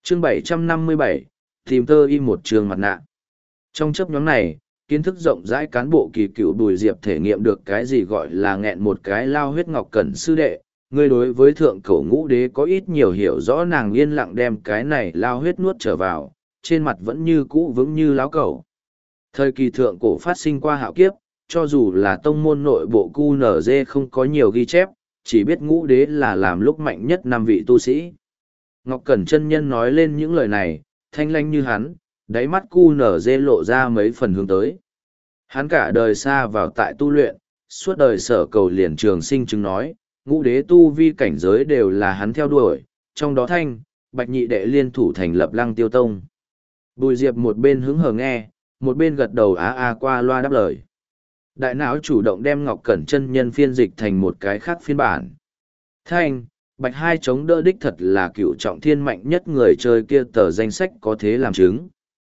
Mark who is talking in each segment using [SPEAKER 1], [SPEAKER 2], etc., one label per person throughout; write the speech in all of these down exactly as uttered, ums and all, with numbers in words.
[SPEAKER 1] Chương bảy trăm năm mươi bảy, tìm tơ y một trường mặt nạ. Trong chấp nhóm này, kiến thức rộng rãi cán bộ kỳ cựu Bùi Diệp thể nghiệm được cái gì gọi là nghẹn một cái lao huyết ngọc cẩn sư đệ. Ngươi đối với thượng cổ ngũ đế có ít nhiều hiểu rõ, nàng yên lặng đem cái này lao huyết nuốt trở vào, trên mặt vẫn như cũ vững như láo cẩu. Thời kỳ thượng cổ phát sinh qua hạo kiếp, cho dù là tông môn nội bộ cu nở dê không có nhiều ghi chép, chỉ biết ngũ đế là làm lúc mạnh nhất năm vị tu sĩ. Ngọc Cẩn chân nhân nói lên những lời này, thanh lanh như hắn, đáy mắt cu nở dê lộ ra mấy phần hướng tới. Hắn cả đời xa vào tại tu luyện, suốt đời sở cầu liền trường sinh chứng nói, ngũ đế tu vi cảnh giới đều là hắn theo đuổi, trong đó thanh, bạch nhị đệ liên thủ thành lập Lăng Tiêu Tông. Bùi Diệp một bên hứng hờ nghe, một bên gật đầu á a qua loa đáp lời. Đại não chủ động đem Ngọc Cẩn chân nhân phiên dịch thành một cái khác phiên bản. Thanh, bạch hai chống đỡ đích thật là cựu trọng thiên mạnh nhất người chơi kia, tờ danh sách có thế làm chứng.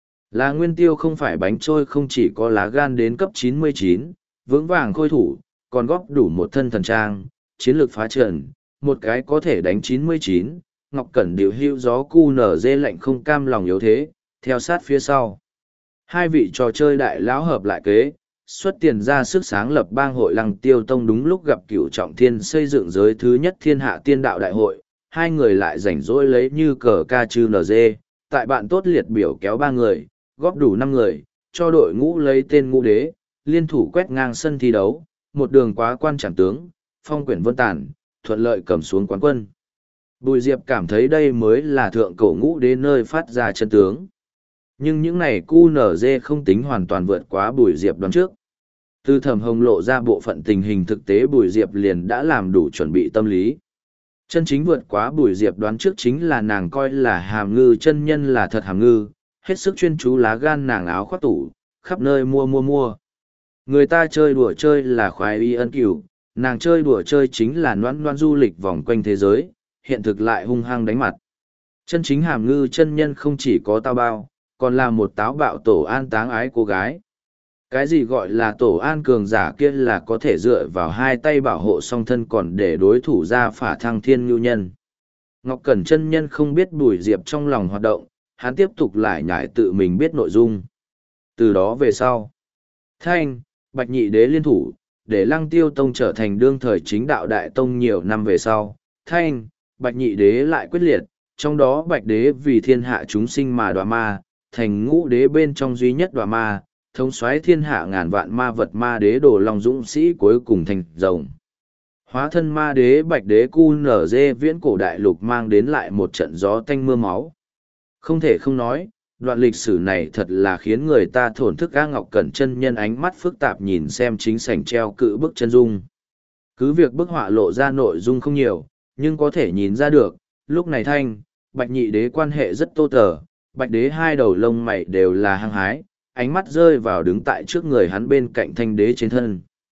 [SPEAKER 1] Là Nguyên Tiêu không phải bánh trôi, không chỉ có lá gan đến cấp chín mươi chín, vững vàng khôi thủ, còn góp đủ một thân thần trang, chiến lược phá trần, một cái có thể đánh chín mươi chín, Ngọc Cẩn điều hưu gió cu nở dê lạnh không cam lòng yếu thế, theo sát phía sau. Hai vị trò chơi đại lão hợp lại kế, xuất tiền ra sức sáng lập bang hội Lăng Tiêu Tông, đúng lúc gặp cửu trọng thiên xây dựng giới thứ nhất thiên hạ tiên đạo đại hội, hai người lại rảnh rỗi lấy như cờ ca chư nờ dê, tại bạn tốt liệt biểu kéo ba người, góp đủ năm người, cho đội ngũ lấy tên ngũ đế, liên thủ quét ngang sân thi đấu, một đường quá quan chẳng tướng, phong quyển vân tản, thuận lợi cầm xuống quán quân. Bùi Diệp cảm thấy đây mới là thượng cổ ngũ đế nơi phát ra chân tướng. Nhưng những này cu nở dê không tính hoàn toàn vượt quá Bùi Diệp đoán trước. Từ Thẩm Hồng lộ ra bộ phận tình hình thực tế, Bùi Diệp liền đã làm đủ chuẩn bị tâm lý. Chân chính vượt quá Bùi Diệp đoán trước chính là nàng coi là Hàm Ngư chân nhân là thật hàm ngư, hết sức chuyên chú lá gan nàng áo khoác tủ, khắp nơi mua mua mua. Người ta chơi đùa chơi là khoái y ân cửu, nàng chơi đùa chơi chính là noãn noãn du lịch vòng quanh thế giới, hiện thực lại hung hăng đánh mặt. Chân chính Hàm Ngư chân nhân không chỉ có tao bao, còn là một táo bạo tổ an táng ái cô gái. Cái gì gọi là tổ an cường giả kia là có thể dựa vào hai tay bảo hộ song thân còn để đối thủ ra phả thăng thiên nhu nhân. Ngọc Cẩn chân nhân không biết Bùi Diệp trong lòng hoạt động, hắn tiếp tục lại nhải tự mình biết nội dung. Từ đó về sau, Thanh, Bạch nhị đế liên thủ, để Lăng Tiêu Tông trở thành đương thời chính đạo đại tông nhiều năm về sau. Thanh, Bạch nhị đế lại quyết liệt, trong đó Bạch đế vì thiên hạ chúng sinh mà đọa ma, thành ngũ đế bên trong duy nhất đọa ma, thống soái thiên hạ ngàn vạn ma vật ma đế Đồ Long dũng sĩ cuối cùng thành rồng. Hóa thân ma đế Bạch đế cu nở dê viễn cổ đại lục mang đến lại một trận gió tanh mưa máu. Không thể không nói, đoạn lịch sử này thật là khiến người ta thổn thức. A Ngọc Cẩn chân nhân ánh mắt phức tạp nhìn xem chính sảnh treo cự bức chân dung. Cứ việc bức họa lộ ra nội dung không nhiều, nhưng có thể nhìn ra được, lúc này Thanh, Bạch nhị đế quan hệ rất tô tờ, Bạch đế hai đầu lông mày đều là hăng hái, ánh mắt rơi vào đứng tại trước người hắn bên cạnh Thanh đế trên thân.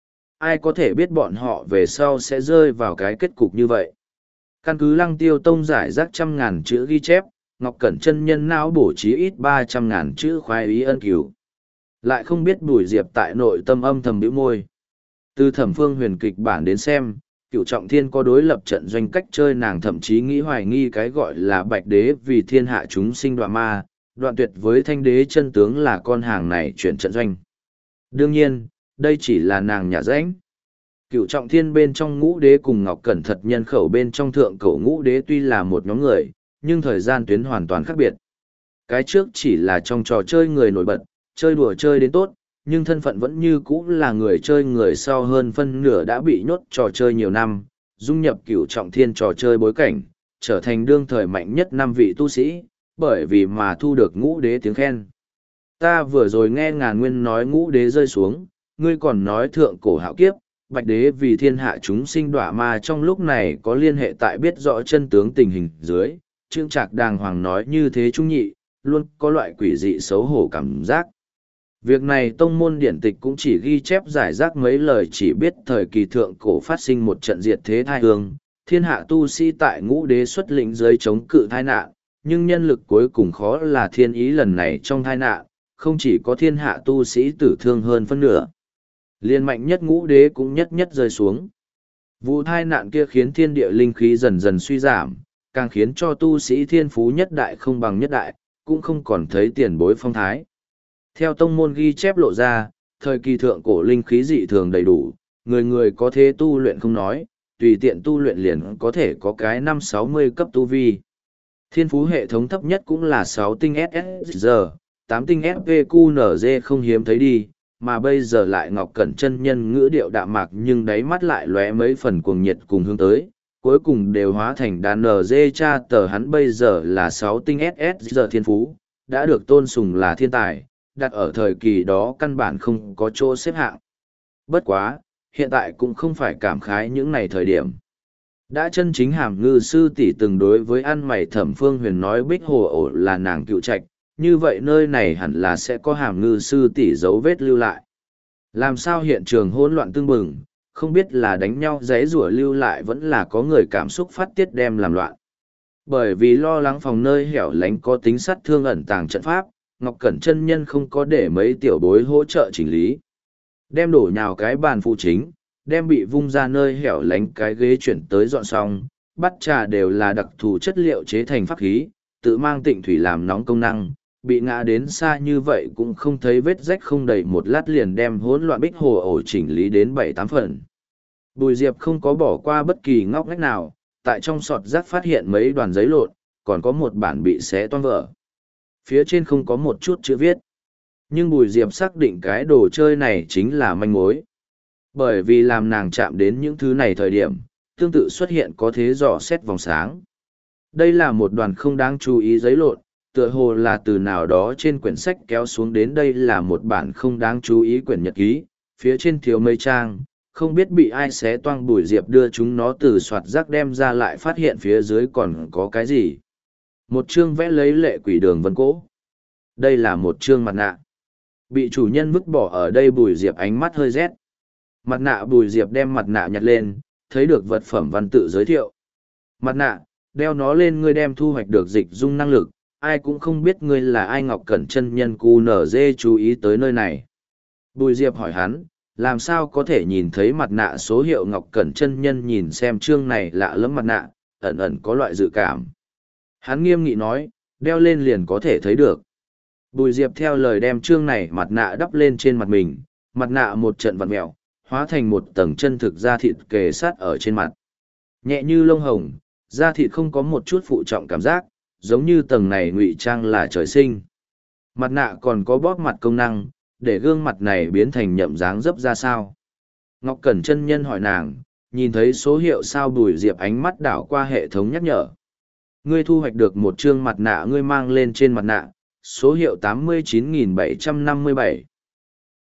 [SPEAKER 1] Ai có thể biết bọn họ về sau sẽ rơi vào cái kết cục như vậy. Căn cứ Lăng Tiêu Tông giải rác trăm ngàn chữ ghi chép, Ngọc Cẩn chân nhân não bổ trí ít ba trăm ngàn chữ khoái ý ân cứu. Lại không biết Bùi Diệp tại nội tâm âm thầm bĩu môi. Từ Thẩm Phương huyền kịch bản đến xem, Cửu Trọng Thiên có đối lập trận doanh cách chơi, nàng thậm chí nghĩ hoài nghi cái gọi là Bạch đế vì thiên hạ chúng sinh đoạn ma, đoạn tuyệt với Thanh đế chân tướng là con hàng này chuyển trận doanh. Đương nhiên, đây chỉ là nàng nhà rãnh. Cửu Trọng Thiên bên trong ngũ đế cùng Ngọc Cẩn thật nhân khẩu bên trong thượng cổ ngũ đế tuy là một nhóm người, nhưng thời gian tuyến hoàn toàn khác biệt. Cái trước chỉ là trong trò chơi người nổi bật, chơi đùa chơi đến tốt, nhưng thân phận vẫn như cũ là người chơi, người sau hơn phân nửa đã bị nhốt trò chơi nhiều năm, dung nhập Cửu Trọng Thiên trò chơi bối cảnh, trở thành đương thời mạnh nhất năm vị tu sĩ, bởi vì mà thu được ngũ đế tiếng khen. Ta vừa rồi nghe Ngàn Nguyên nói ngũ đế rơi xuống, ngươi còn nói thượng cổ hạo kiếp, Bạch đế vì thiên hạ chúng sinh đọa ma, trong lúc này có liên hệ tại biết rõ chân tướng tình hình dưới. Trương Trạc đàng hoàng nói như thế trung nhị, luôn có loại quỷ dị xấu hổ cảm giác. Việc này tông môn điển tịch cũng chỉ ghi chép giải rác mấy lời, chỉ biết thời kỳ thượng cổ phát sinh một trận diệt thế thai hương, thiên hạ tu sĩ tại ngũ đế xuất lĩnh dưới chống cự thai nạn, nhưng nhân lực cuối cùng khó là thiên ý lần này trong thai nạn, không chỉ có thiên hạ tu sĩ tử thương hơn phân nửa. Liên mạnh nhất ngũ đế cũng nhất nhất rơi xuống. Vụ thai nạn kia khiến thiên địa linh khí dần dần suy giảm, càng khiến cho tu sĩ thiên phú nhất đại không bằng nhất đại, cũng không còn thấy tiền bối phong thái. Theo tông môn ghi chép lộ ra, thời kỳ thượng cổ linh khí dị thường đầy đủ, người người có thế tu luyện không nói, tùy tiện tu luyện liền có thể có cái năm sáu mươi cấp tu vi. Thiên phú hệ thống thấp nhất cũng là sáu tinh ét ét giờ, tám tinh ép vê quy en giê không hiếm thấy đi, mà bây giờ lại Ngọc Cẩn chân nhân ngữ điệu đạm mạc nhưng đáy mắt lại lóe mấy phần cuồng nhiệt cùng hướng tới, cuối cùng đều hóa thành đàn en giê cha tờ hắn bây giờ là sáu tinh ét ét giờ thiên phú, đã được tôn sùng là thiên tài, đặt ở thời kỳ đó căn bản không có chỗ xếp hạng. Bất quá, hiện tại cũng không phải cảm khái những này thời điểm. Đã chân chính Hàm Ngư sư tỷ từng đối với ăn mày Thẩm Phương Huyền nói Bích Hồ ổ là nàng cựu trạch, như vậy nơi này hẳn là sẽ có Hàm Ngư sư tỷ dấu vết lưu lại. Làm sao hiện trường hỗn loạn tương bừng, không biết là đánh nhau giấy rủa lưu lại vẫn là có người cảm xúc phát tiết đem làm loạn. Bởi vì lo lắng phòng nơi hẻo lánh có tính sát thương ẩn tàng trận pháp, Ngọc Cẩn chân nhân không có để mấy tiểu bối hỗ trợ chỉnh lý. Đem đổ nhào cái bàn phụ chính, đem bị vung ra nơi hẻo lánh cái ghế chuyển tới dọn xong, bắt trà đều là đặc thù chất liệu chế thành pháp khí, tự mang tịnh thủy làm nóng công năng, bị ngã đến xa như vậy cũng không thấy vết rách không đầy một lát liền đem hỗn loạn Bích Hồ ổ chỉnh lý đến bảy tám phần. Bùi Diệp không có bỏ qua bất kỳ ngóc ngách nào, tại trong sọt rác phát hiện mấy đoàn giấy lộn, còn có một bản bị xé toang vỡ. Phía trên không có một chút chữ viết. Nhưng Bùi Diệp xác định cái đồ chơi này chính là manh mối. Bởi vì làm nàng chạm đến những thứ này thời điểm, tương tự xuất hiện có thế dò xét vòng sáng. Đây là một đoàn không đáng chú ý giấy lộn, tựa hồ là từ nào đó trên quyển sách kéo xuống đến đây là một bản không đáng chú ý quyển nhật ký, phía trên thiếu mấy trang, không biết bị ai xé toang. Bùi Diệp đưa chúng nó từ soạt rác đem ra lại phát hiện phía dưới còn có cái gì. Một chương vẽ lấy lệ quỷ đường vân cỗ. Đây là một chương mặt nạ. Bị chủ nhân vứt bỏ ở đây. Bùi Diệp ánh mắt hơi rét. Mặt nạ. Bùi Diệp đem mặt nạ nhặt lên, thấy được vật phẩm văn tự giới thiệu. Mặt nạ, đeo nó lên ngươi đem thu hoạch được dịch dung năng lực, ai cũng không biết ngươi là ai. Ngọc Cẩn chân nhân cu nở dê chú ý tới nơi này. Bùi Diệp hỏi hắn, làm sao có thể nhìn thấy mặt nạ số hiệu. Ngọc Cẩn chân nhân nhìn xem chương này lạ lẫm mặt nạ, ẩn ẩn có loại dự cảm. Hắn nghiêm nghị nói, đeo lên liền có thể thấy được. Bùi Diệp theo lời đem chương này mặt nạ đắp lên trên mặt mình, mặt nạ một trận vặn mẹo, hóa thành một tầng chân thực da thịt kề sát ở trên mặt. Nhẹ như lông hồng, da thịt không có một chút phụ trọng cảm giác, giống như tầng này ngụy trang là trời sinh. Mặt nạ còn có bóp mặt công năng, để gương mặt này biến thành nhậm dáng dấp ra sao. Ngọc Cẩn chân nhân hỏi nàng, nhìn thấy số hiệu sao. Bùi Diệp ánh mắt đảo qua hệ thống nhắc nhở. Ngươi thu hoạch được một chương mặt nạ, ngươi mang lên trên mặt nạ, số hiệu tám mươi chín nghìn bảy trăm năm mươi bảy.